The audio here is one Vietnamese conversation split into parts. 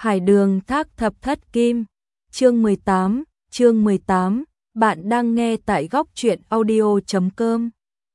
Hải Đường Thác Thập Thất Kim, chương 18, bạn đang nghe tại góc truyện audio.com.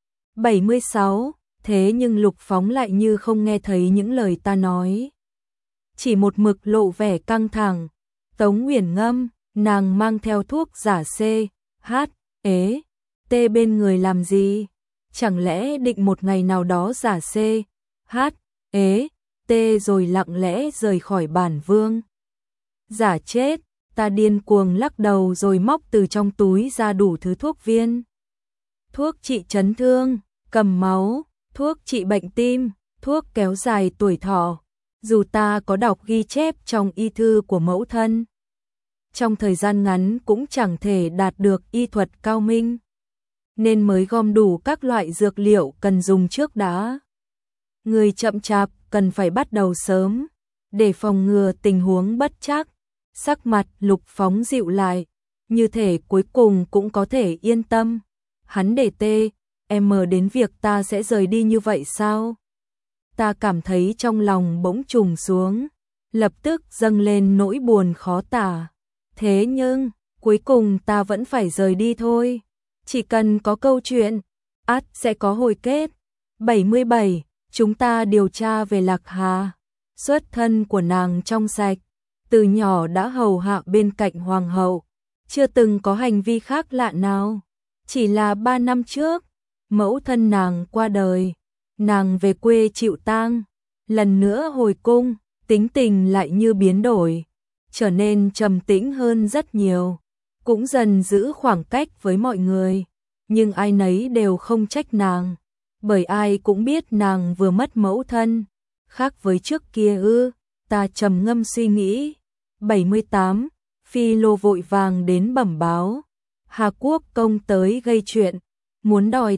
76, thế nhưng Lục Phóng lại như không nghe thấy những lời ta nói. Chỉ một mực lộ vẻ căng thẳng. Tống Uyển Ngâm, nàng mang theo thuốc giả C, H, ế, T bên người làm gì? Chẳng lẽ định một ngày nào đó giả C, H, ế, T rồi lặng lẽ rời khỏi bản vương? Giả chết, ta điên cuồng lắc đầu rồi móc từ trong túi ra đủ thứ thuốc viên. Thuốc trị chấn thương, cầm máu, thuốc trị bệnh tim, thuốc kéo dài tuổi thọ. Dù ta có đọc ghi chép trong y thư của mẫu thân, trong thời gian ngắn cũng chẳng thể đạt được y thuật cao minh, nên mới gom đủ các loại dược liệu cần dùng trước đã. Người chậm chạp cần phải bắt đầu sớm, để phòng ngừa tình huống bất trắc. Sắc mặt Lục Phóng dịu lại, như thể cuối cùng cũng có thể yên tâm. Hắn để em đến việc ta sẽ rời đi như vậy sao? Ta cảm thấy trong lòng bỗng trùng xuống, lập tức dâng lên nỗi buồn khó tả. Thế nhưng, cuối cùng ta vẫn phải rời đi thôi. Chỉ cần có câu chuyện, ắt sẽ có hồi kết. 77. Chúng ta điều tra về Lạc Hà. Xuất thân của nàng trong sạch, từ nhỏ đã hầu hạ bên cạnh hoàng hậu, chưa từng có hành vi khác lạ nào. Chỉ là 3 năm trước, mẫu thân nàng qua đời, nàng về quê chịu tang, lần nữa hồi cung, tính tình lại như biến đổi, trở nên trầm tĩnh hơn rất nhiều, cũng dần giữ khoảng cách với mọi người, nhưng ai nấy đều không trách nàng, bởi ai cũng biết nàng vừa mất mẫu thân, khác với trước kia ư? Ta trầm ngâm suy nghĩ. 78. Phi Lô vội vàng đến bẩm báo, Hà Quốc công tới gây chuyện, muốn đòi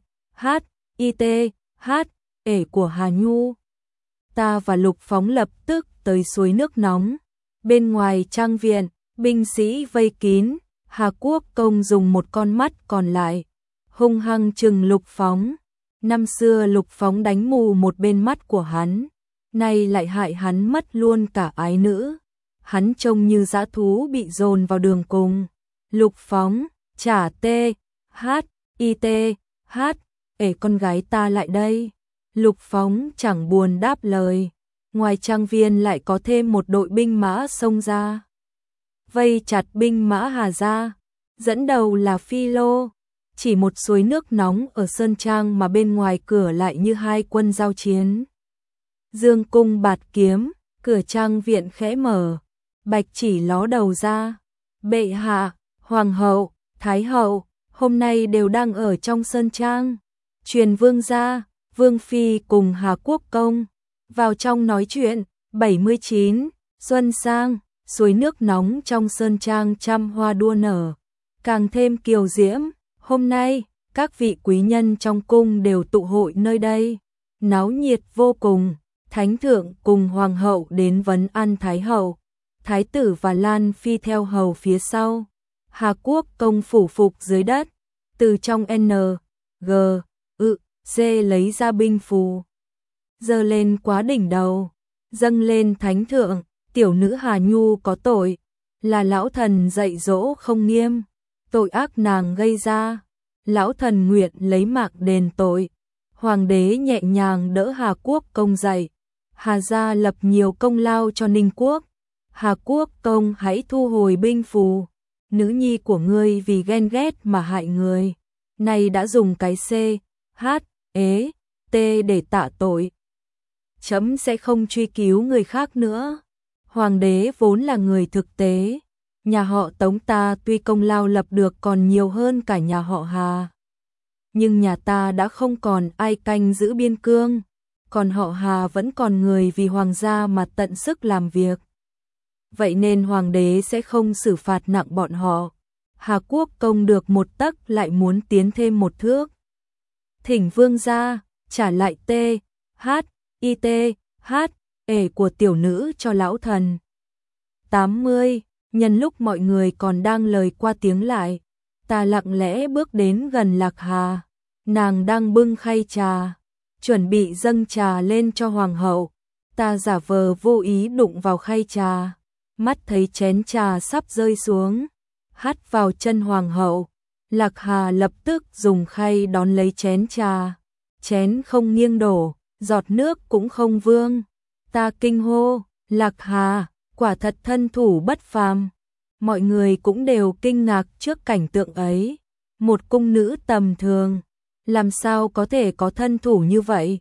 THITH ể của Hà Nhu. Ta và Lục Phóng lập tức tới suối nước nóng, bên ngoài trang viện, binh sĩ vây kín, Hà Quốc công dùng một con mắt còn lại, hung hăng trừng Lục Phóng. Năm xưa Lục Phóng đánh mù một bên mắt của hắn, nay lại hại hắn mất luôn cả ái nữ. Hắn trông như dã thú bị dồn vào đường cùng. Lục Phóng, trả THITH ể con gái ta lại đây. Lục Phóng chẳng buồn đáp lời. Ngoài trang viên lại có thêm một đội binh mã xông ra, vây chặt binh mã Hà gia, dẫn đầu là Phi Lô. Chỉ một suối nước nóng ở Sơn Trang mà bên ngoài cửa lại như hai quân giao chiến. Dương cung bạt kiếm, cửa trang viện khẽ mở, Bạch Chỉ ló đầu ra. Bệ hạ, hoàng hậu, thái hậu, hôm nay đều đang ở trong Sơn Trang. Truyền vương gia, vương phi cùng Hà Quốc công vào trong nói chuyện. 79. Xuân sang, suối nước nóng trong Sơn Trang trăm hoa đua nở, càng thêm kiều diễm. Hôm nay, các vị quý nhân trong cung đều tụ hội nơi đây, náo nhiệt vô cùng. Thánh thượng cùng hoàng hậu đến vấn an thái hậu, thái tử và Lan phi theo hầu phía sau. Hà Quốc công phủ phục dưới đất, từ trong NGC lấy ra binh phù, giơ lên quá đỉnh đầu, dâng lên thánh thượng. Tiểu nữ Hà Nhu có tội, là lão thần dạy dỗ không nghiêm, tội ác nàng gây ra, lão thần nguyện lấy mạng đền tội. Hoàng đế nhẹ nhàng đỡ Hà Quốc công dậy. Hà gia lập nhiều công lao cho Ninh quốc, Hà Quốc công hãy thu hồi binh phù. Nữ nhi của ngươi vì ghen ghét mà hại người, nay đã dùng cái CHT để tạ tội. Chấm sẽ không truy cứu người khác nữa. Hoàng đế vốn là người thực tế, nhà họ Tống ta tuy công lao lập được còn nhiều hơn cả nhà họ Hà, nhưng nhà ta đã không còn ai canh giữ biên cương, còn họ Hà vẫn còn người vì hoàng gia mà tận sức làm việc. Vậy nên hoàng đế sẽ không xử phạt nặng bọn họ. Hà Quốc công được một tấc lại muốn tiến thêm một thước. Thỉnh vương gia trả lại THITH ể của tiểu nữ cho lão thần. 80. Nhân lúc mọi người còn đang lời qua tiếng lại, ta lặng lẽ bước đến gần Lạc Hà. Nàng đang bưng khay trà, chuẩn bị dâng trà lên cho hoàng hậu. Ta giả vờ vô ý đụng vào khay trà, mắt thấy chén trà sắp rơi xuống, hắt vào chân hoàng hậu. Lạc Hà lập tức dùng khay đón lấy chén trà, chén không nghiêng đổ, giọt nước cũng không vương. Ta kinh hô, Lạc Hà, quả thật thân thủ bất phàm. Mọi người cũng đều kinh ngạc trước cảnh tượng ấy. Một cung nữ tầm thường, làm sao có thể có thân thủ như vậy?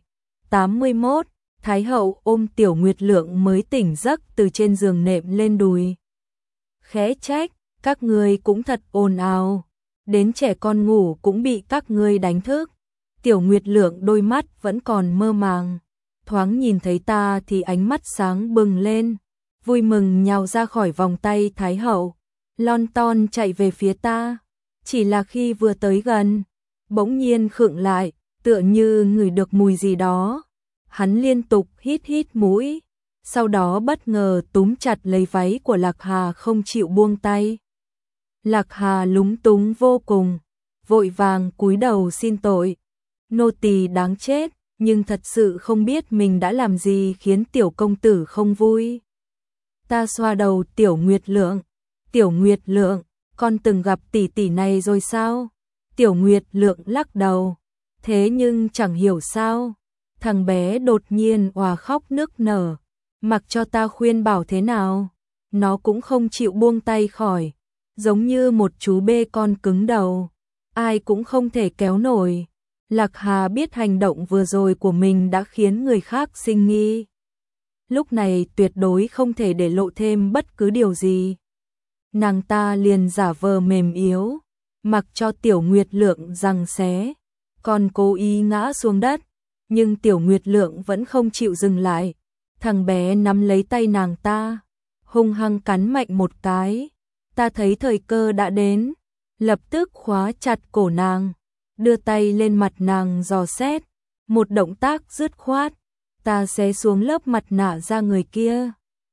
81. Thái hậu ôm Tiểu Nguyệt Lượng mới tỉnh giấc từ trên giường nệm lên đùi. Khẽ trách, các ngươi cũng thật ồn ào, đến trẻ con ngủ cũng bị các ngươi đánh thức. Tiểu Nguyệt Lượng đôi mắt vẫn còn mơ màng, thoáng nhìn thấy ta thì ánh mắt sáng bừng lên, vui mừng nhào ra khỏi vòng tay Thái hậu, lon ton chạy về phía ta. Chỉ là khi vừa tới gần, bỗng nhiên khựng lại, tựa như ngửi được mùi gì đó. Hắn liên tục hít hít mũi, sau đó bất ngờ túm chặt lấy váy của Lạc Hà không chịu buông tay. Lạc Hà lúng túng vô cùng, vội vàng cúi đầu xin tội. Nô tỳ đáng chết, nhưng thật sự không biết mình đã làm gì khiến tiểu công tử không vui. Ta xoa đầu Tiểu Nguyệt Lượng. Tiểu Nguyệt Lượng, con từng gặp tỷ tỷ này rồi sao? Tiểu Nguyệt Lượng lắc đầu. Thế nhưng chẳng hiểu sao, thằng bé đột nhiên òa khóc nức nở. Mặc cho ta khuyên bảo thế nào, nó cũng không chịu buông tay khỏi, giống như một chú bê con cứng đầu, ai cũng không thể kéo nổi. Lạc Hà biết hành động vừa rồi của mình đã khiến người khác sinh nghi. Lúc này tuyệt đối không thể để lộ thêm bất cứ điều gì. Nàng ta liền giả vờ mềm yếu, mặc cho Tiểu Nguyệt Lượng giằng xé, còn cố ý ngã xuống đất, nhưng Tiểu Nguyệt Lượng vẫn không chịu dừng lại. Thằng bé nắm lấy tay nàng ta, hung hăng cắn mạnh một cái. Ta thấy thời cơ đã đến, lập tức khóa chặt cổ nàng, đưa tay lên mặt nàng dò xét, một động tác dứt khoát, ta xé xuống lớp mặt nạ da người kia.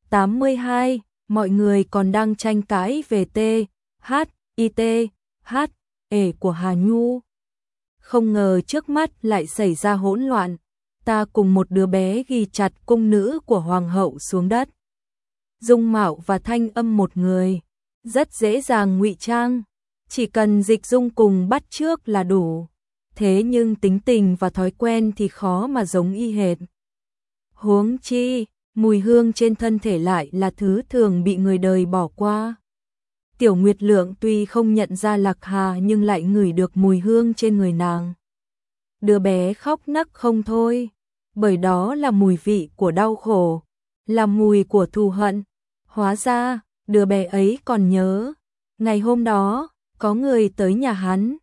82. Mọi người còn đang tranh cãi về THIT của Hà Nhu. Không ngờ trước mắt lại xảy ra hỗn loạn, ta cùng một đứa bé ghi chặt cung nữ của hoàng hậu xuống đất. Dung mạo và thanh âm một người, rất dễ dàng ngụy trang, chỉ cần dịch dung cùng bắt chước là đủ. Thế nhưng tính tình và thói quen thì khó mà giống y hệt. Huống chi, mùi hương trên thân thể lại là thứ thường bị người đời bỏ qua. Tiểu Nguyệt Lượng tuy không nhận ra Lạc Hà nhưng lại ngửi được mùi hương trên người nàng. Đứa bé khóc nấc không thôi, bởi đó là mùi vị của đau khổ, là mùi của thù hận. Hóa ra, đứa bé ấy còn nhớ, ngày hôm đó, có người tới nhà hắn,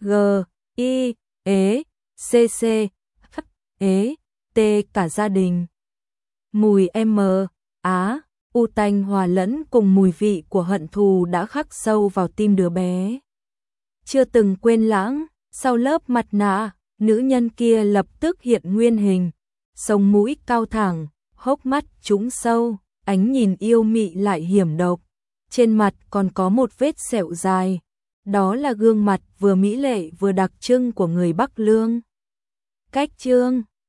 G.I.E.C.C.H.E.T cả gia đình. Mùi u tanh hòa lẫn cùng mùi vị của hận thù đã khắc sâu vào tim đứa bé. Chưa từng quên lãng, sau lớp mặt nạ, nữ nhân kia lập tức hiện nguyên hình, sống mũi cao thẳng, hốc mắt trũng sâu, ánh nhìn yêu mị lại hiểm độc. Trên mặt còn có một vết sẹo dài, đó là gương mặt vừa mỹ lệ vừa đặc trưng của người Bắc Lương. Cách chương